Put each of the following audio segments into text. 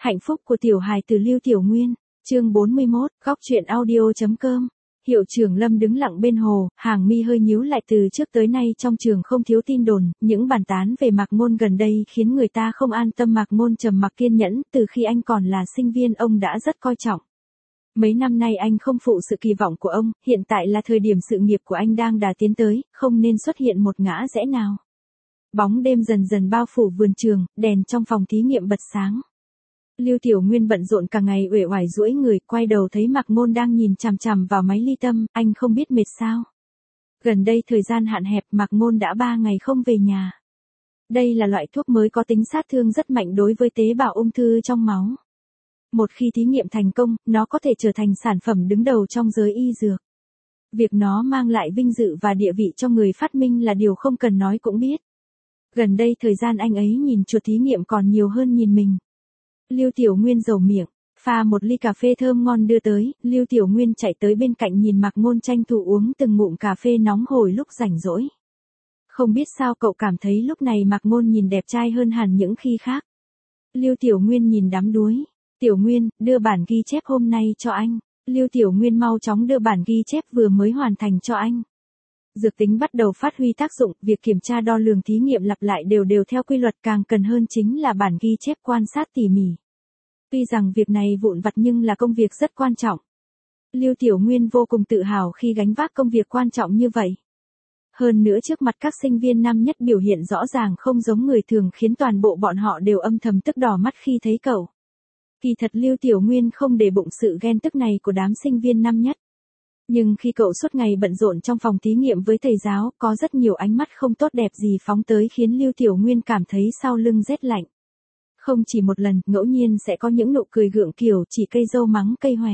Hạnh phúc của tiểu hài từ Lưu Tiểu Nguyên, chương 41, góc truyện audio.com. Hiệu trưởng Lâm đứng lặng bên hồ, hàng mi hơi nhíu lại. Từ trước tới nay trong trường không thiếu tin đồn, những bàn tán về Mạc Ngôn gần đây khiến người ta không an tâm. Mạc Ngôn trầm mặc kiên nhẫn, từ khi anh còn là sinh viên ông đã rất coi trọng. Mấy năm nay anh không phụ sự kỳ vọng của ông, hiện tại là thời điểm sự nghiệp của anh đang đà tiến tới, không nên xuất hiện một ngã rẽ nào. Bóng đêm dần dần bao phủ vườn trường, đèn trong phòng thí nghiệm bật sáng. Lưu Tiểu Nguyên bận rộn cả ngày, uể oải duỗi người, quay đầu thấy Mạc Ngôn đang nhìn chằm chằm vào máy ly tâm, anh không biết mệt sao. Gần đây thời gian hạn hẹp, Mạc Ngôn đã 3 ngày không về nhà. Đây là loại thuốc mới có tính sát thương rất mạnh đối với tế bào ung thư trong máu. Một khi thí nghiệm thành công, nó có thể trở thành sản phẩm đứng đầu trong giới y dược. Việc nó mang lại vinh dự và địa vị cho người phát minh là điều không cần nói cũng biết. Gần đây thời gian anh ấy nhìn chuột thí nghiệm còn nhiều hơn nhìn mình. Lưu Tiểu Nguyên dầu miệng, pha một ly cà phê thơm ngon đưa tới, Lưu Tiểu Nguyên chạy tới bên cạnh nhìn Mạc Ngôn tranh thủ uống từng ngụm cà phê nóng hổi lúc rảnh rỗi. Không biết sao cậu cảm thấy lúc này Mạc Ngôn nhìn đẹp trai hơn hẳn những khi khác. Lưu Tiểu Nguyên nhìn đắm đuối. Tiểu Nguyên, đưa bản ghi chép hôm nay cho anh. Lưu Tiểu Nguyên mau chóng đưa bản ghi chép vừa mới hoàn thành cho anh. Dược tính bắt đầu phát huy tác dụng, việc kiểm tra đo lường thí nghiệm lặp lại đều theo quy luật, càng cần hơn chính là bản ghi chép quan sát tỉ mỉ. Tuy rằng việc này vụn vặt nhưng là công việc rất quan trọng. Lưu Tiểu Nguyên vô cùng tự hào khi gánh vác công việc quan trọng như vậy. Hơn nữa trước mặt các sinh viên năm nhất biểu hiện rõ ràng không giống người thường, khiến toàn bộ bọn họ đều âm thầm tức đỏ mắt khi thấy cậu. Kỳ thật Lưu Tiểu Nguyên không để bụng sự ghen tức này của đám sinh viên năm nhất. Nhưng khi cậu suốt ngày bận rộn trong phòng thí nghiệm với thầy giáo, có rất nhiều ánh mắt không tốt đẹp gì phóng tới khiến Lưu Tiểu Nguyên cảm thấy sau lưng rét lạnh. Không chỉ một lần, ngẫu nhiên sẽ có những nụ cười gượng kiểu chỉ cây dâu mắng cây hòe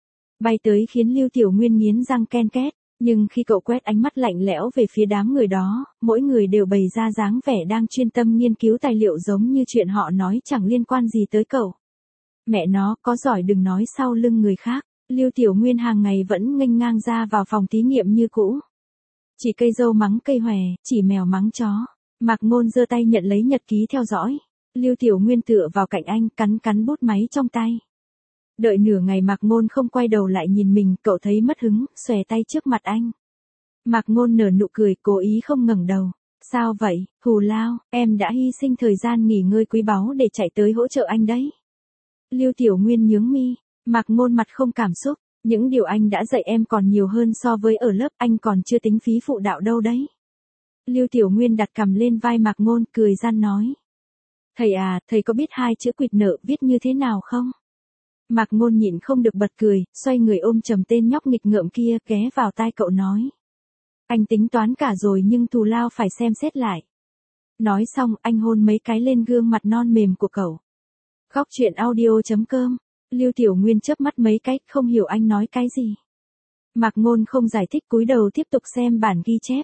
bay tới khiến Lưu Tiểu Nguyên nghiến răng ken két. Nhưng khi cậu quét ánh mắt lạnh lẽo về phía đám người đó, mỗi người đều bày ra dáng vẻ đang chuyên tâm nghiên cứu tài liệu, giống như chuyện họ nói chẳng liên quan gì tới cậu. Mẹ nó, có giỏi đừng nói sau lưng người khác. Lưu Tiểu Nguyên hàng ngày vẫn nghênh ngang ra vào phòng thí nghiệm như cũ. Chỉ cây dâu mắng cây hòe, chỉ mèo mắng chó. Mạc Ngôn giơ tay nhận lấy nhật ký theo dõi. Lưu Tiểu Nguyên tựa vào cạnh anh, cắn bút máy trong tay. Đợi nửa ngày Mạc Ngôn không quay đầu lại nhìn mình, cậu thấy mất hứng, xòe tay trước mặt anh. Mạc Ngôn nở nụ cười, cố ý không ngẩng đầu. Sao vậy, thù lao, em đã hy sinh thời gian nghỉ ngơi quý báu để chạy tới hỗ trợ anh đấy. Lưu Tiểu Nguyên nhướng mi. Mạc Ngôn mặt không cảm xúc, những điều anh đã dạy em còn nhiều hơn so với ở lớp, anh còn chưa tính phí phụ đạo đâu đấy. Lưu Tiểu Nguyên đặt cằm lên vai Mạc Ngôn, cười gian nói. Thầy à, thầy có biết 2 chữ quỵt nợ viết như thế nào không? Mạc Ngôn nhịn không được bật cười, xoay người ôm chầm tên nhóc nghịch ngợm kia, ghé vào tai cậu nói. Anh tính toán cả rồi nhưng thù lao phải xem xét lại. Nói xong, anh hôn mấy cái lên gương mặt non mềm của cậu. Góc truyện audio.com. Lưu Tiểu Nguyên chớp mắt mấy cái, không hiểu anh nói cái gì. Mạc Ngôn không giải thích, cúi đầu tiếp tục xem bản ghi chép.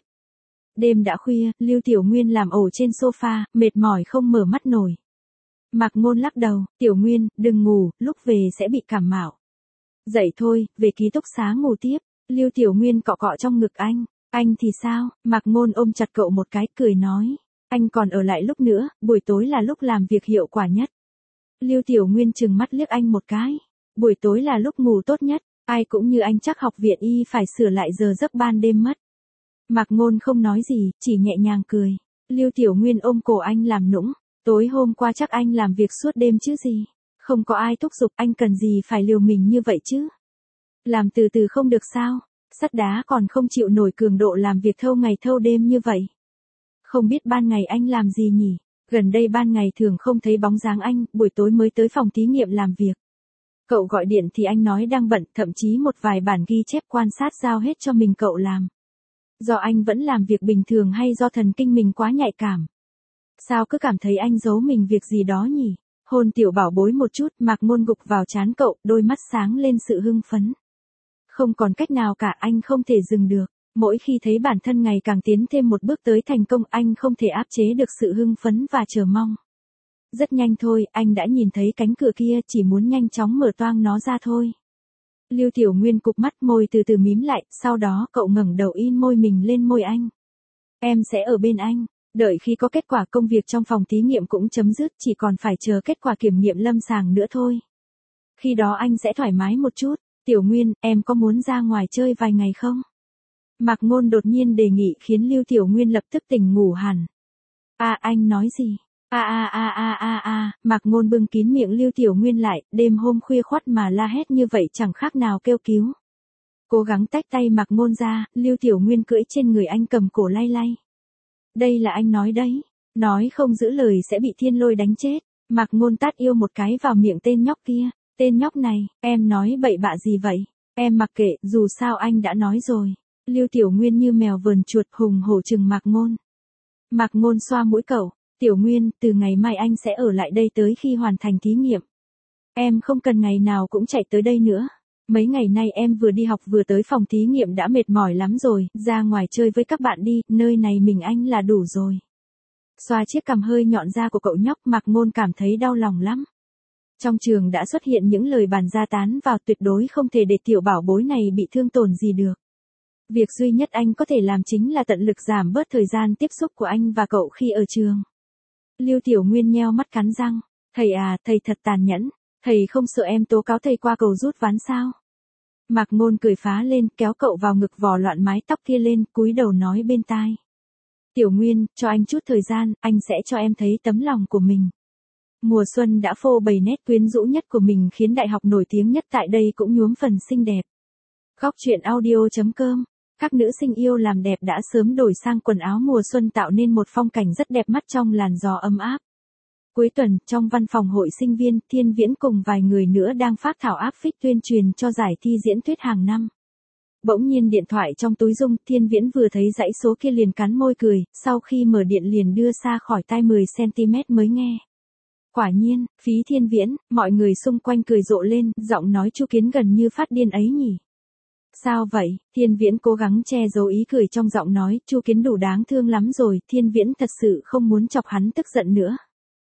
Đêm đã khuya, Lưu Tiểu Nguyên làm ổ trên sofa, mệt mỏi không mở mắt nổi. Mạc Ngôn lắc đầu, Tiểu Nguyên, đừng ngủ, lúc về sẽ bị cảm mạo. Dậy thôi, về ký túc xá ngủ tiếp. Lưu Tiểu Nguyên cọ cọ trong ngực anh thì sao? Mạc Ngôn ôm chặt cậu một cái, cười nói. Anh còn ở lại lúc nữa, buổi tối là lúc làm việc hiệu quả nhất. Lưu Tiểu Nguyên trừng mắt liếc anh một cái. Buổi tối là lúc ngủ tốt nhất, ai cũng như anh chắc học viện y phải sửa lại giờ giấc ban đêm mất. Mạc Ngôn không nói gì, chỉ nhẹ nhàng cười. Lưu Tiểu Nguyên ôm cổ anh làm nũng. Tối hôm qua chắc anh làm việc suốt đêm chứ gì. Không có ai thúc giục, anh cần gì phải liều mình như vậy chứ. Làm từ từ không được sao, sắt đá còn không chịu nổi cường độ làm việc thâu ngày thâu đêm như vậy. Không biết ban ngày anh làm gì nhỉ? Gần đây ban ngày thường không thấy bóng dáng anh, buổi tối mới tới phòng thí nghiệm làm việc. Cậu gọi điện thì anh nói đang bận, thậm chí một vài bản ghi chép quan sát giao hết cho mình cậu làm. Do anh vẫn làm việc bình thường hay do thần kinh mình quá nhạy cảm? Sao cứ cảm thấy anh giấu mình việc gì đó nhỉ? Hôn tiểu bảo bối một chút, Mạc Ngôn gục vào trán cậu, đôi mắt sáng lên sự hưng phấn. Không còn cách nào cả, anh không thể dừng được. Mỗi khi thấy bản thân ngày càng tiến thêm một bước tới thành công, anh không thể áp chế được sự hưng phấn và chờ mong. Rất nhanh thôi, anh đã nhìn thấy cánh cửa kia, chỉ muốn nhanh chóng mở toang nó ra thôi. Lưu Tiểu Nguyên cụp mắt, môi từ từ mím lại, sau đó cậu ngẩng đầu in môi mình lên môi anh. Em sẽ ở bên anh. Đợi khi có kết quả công việc trong phòng thí nghiệm cũng chấm dứt, chỉ còn phải chờ kết quả kiểm nghiệm lâm sàng nữa thôi. Khi đó anh sẽ thoải mái một chút. Tiểu Nguyên, em có muốn ra ngoài chơi vài ngày không? Mạc Ngôn đột nhiên đề nghị khiến Lưu Tiểu Nguyên lập tức tỉnh ngủ hẳn. Anh nói gì? Mạc Ngôn bưng kín miệng Lưu Tiểu Nguyên lại, đêm hôm khuya khoắt mà la hét như vậy chẳng khác nào kêu cứu. Cố gắng tách tay Mạc Ngôn ra, Lưu Tiểu Nguyên cưỡi trên người anh cầm cổ lay lay. Đây là anh nói đấy, nói không giữ lời sẽ bị Thiên Lôi đánh chết. Mạc Ngôn tát yêu một cái vào miệng tên nhóc kia. Tên nhóc này, em nói bậy bạ gì vậy? Em mặc kệ, dù sao anh đã nói rồi. Lưu Tiểu Nguyên như mèo vờn chuột hùng hổ chừng Mạc Ngôn. Mạc Ngôn xoa mũi cậu. Tiểu Nguyên, từ ngày mai anh sẽ ở lại đây tới khi hoàn thành thí nghiệm. Em không cần ngày nào cũng chạy tới đây nữa. Mấy ngày nay em vừa đi học vừa tới phòng thí nghiệm đã mệt mỏi lắm rồi, ra ngoài chơi với các bạn đi, nơi này mình anh là đủ rồi. Xoa chiếc cằm hơi nhọn ra của cậu nhóc, Mạc Ngôn cảm thấy đau lòng lắm. Trong trường đã xuất hiện những lời bàn ra tán vào, tuyệt đối không thể để tiểu bảo bối này bị thương tổn gì được. Việc duy nhất anh có thể làm chính là tận lực giảm bớt thời gian tiếp xúc của anh và cậu khi ở trường. Lưu Tiểu Nguyên nheo mắt cắn răng. Thầy à, thầy thật tàn nhẫn. Thầy không sợ em tố cáo thầy qua cầu rút ván sao? Mạc Ngôn cười phá lên, kéo cậu vào ngực vò loạn mái tóc kia lên, cúi đầu nói bên tai. Tiểu Nguyên, cho anh chút thời gian, anh sẽ cho em thấy tấm lòng của mình. Mùa xuân đã phô bày nét quyến rũ nhất của mình khiến đại học nổi tiếng nhất tại đây cũng nhuốm phần xinh đẹp. Góc truyện audio.com. Các nữ sinh yêu làm đẹp đã sớm đổi sang quần áo mùa xuân tạo nên một phong cảnh rất đẹp mắt trong làn gió ấm áp. Cuối tuần, trong văn phòng hội sinh viên, Thiên Viễn cùng vài người nữa đang phác thảo áp phích tuyên truyền cho giải thi diễn thuyết hàng năm. Bỗng nhiên điện thoại trong túi rung, Thiên Viễn vừa thấy dãy số kia liền cắn môi cười, sau khi mở điện liền đưa xa khỏi tai 10cm mới nghe. Quả nhiên, Phí Thiên Viễn, mọi người xung quanh cười rộ lên, giọng nói Chu Kiến gần như phát điên ấy nhỉ. Sao vậy? Thiên Viễn cố gắng che giấu ý cười trong giọng nói, Chu Kiến đủ đáng thương lắm rồi, Thiên Viễn thật sự không muốn chọc hắn tức giận nữa.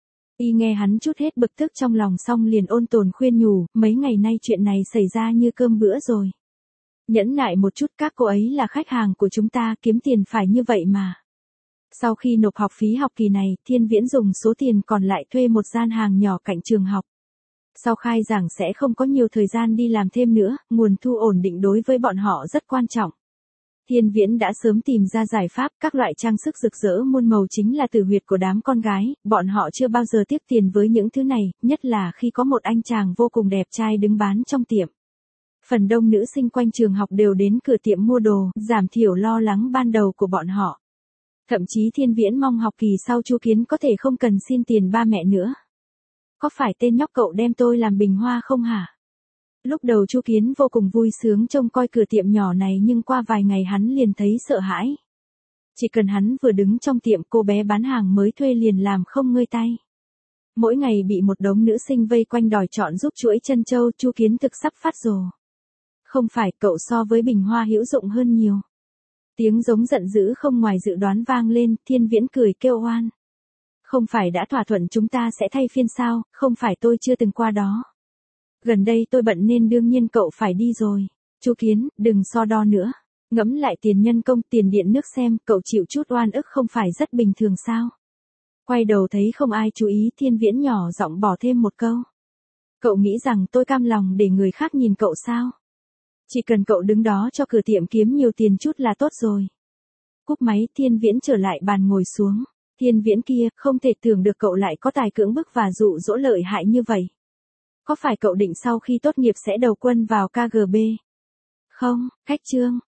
Y nghe hắn chút hết bực tức trong lòng xong liền ôn tồn khuyên nhủ, mấy ngày nay chuyện này xảy ra như cơm bữa rồi. Nhẫn nại một chút, các cô ấy là khách hàng của chúng ta, kiếm tiền phải như vậy mà. Sau khi nộp học phí học kỳ này, Thiên Viễn dùng số tiền còn lại thuê một gian hàng nhỏ cạnh trường học. Sau khai giảng sẽ không có nhiều thời gian đi làm thêm nữa, nguồn thu ổn định đối với bọn họ rất quan trọng. Thiên Viễn đã sớm tìm ra giải pháp, các loại trang sức rực rỡ muôn màu chính là tử huyệt của đám con gái, bọn họ chưa bao giờ tiếc tiền với những thứ này, nhất là khi có một anh chàng vô cùng đẹp trai đứng bán trong tiệm. Phần đông nữ sinh quanh trường học đều đến cửa tiệm mua đồ, giảm thiểu lo lắng ban đầu của bọn họ. Thậm chí Thiên Viễn mong học kỳ sau Chu Kiến có thể không cần xin tiền ba mẹ nữa. Có phải tên nhóc cậu đem tôi làm bình hoa không hả? Lúc đầu Chu Kiến vô cùng vui sướng trông coi cửa tiệm nhỏ này nhưng qua vài ngày hắn liền thấy sợ hãi. Chỉ cần hắn vừa đứng trong tiệm cô bé bán hàng mới thuê liền làm không ngơi tay. Mỗi ngày bị một đống nữ sinh vây quanh đòi chọn giúp chuỗi chân châu, Chu Kiến thực sắp phát rồ. Không phải, cậu so với bình hoa hữu dụng hơn nhiều. Tiếng giống giận dữ không ngoài dự đoán vang lên, Thiên Viễn cười kêu oan. Không phải đã thỏa thuận chúng ta sẽ thay phiên sao, không phải tôi chưa từng qua đó. Gần đây tôi bận nên đương nhiên cậu phải đi rồi. Chu Kiến, đừng so đo nữa. Ngẫm lại tiền nhân công, tiền điện nước xem, cậu chịu chút oan ức không phải rất bình thường sao? Quay đầu thấy không ai chú ý, Thiên Viễn nhỏ giọng bỏ thêm một câu. Cậu nghĩ rằng tôi cam lòng để người khác nhìn cậu sao? Chỉ cần cậu đứng đó cho cửa tiệm kiếm nhiều tiền chút là tốt rồi. Cúp máy, Thiên Viễn trở lại bàn ngồi xuống. Thiên Viễn kia, không thể tưởng được cậu lại có tài cưỡng bức và dụ dỗ lợi hại như vậy. Có phải cậu định sau khi tốt nghiệp sẽ đầu quân vào KGB? Không, cách chương.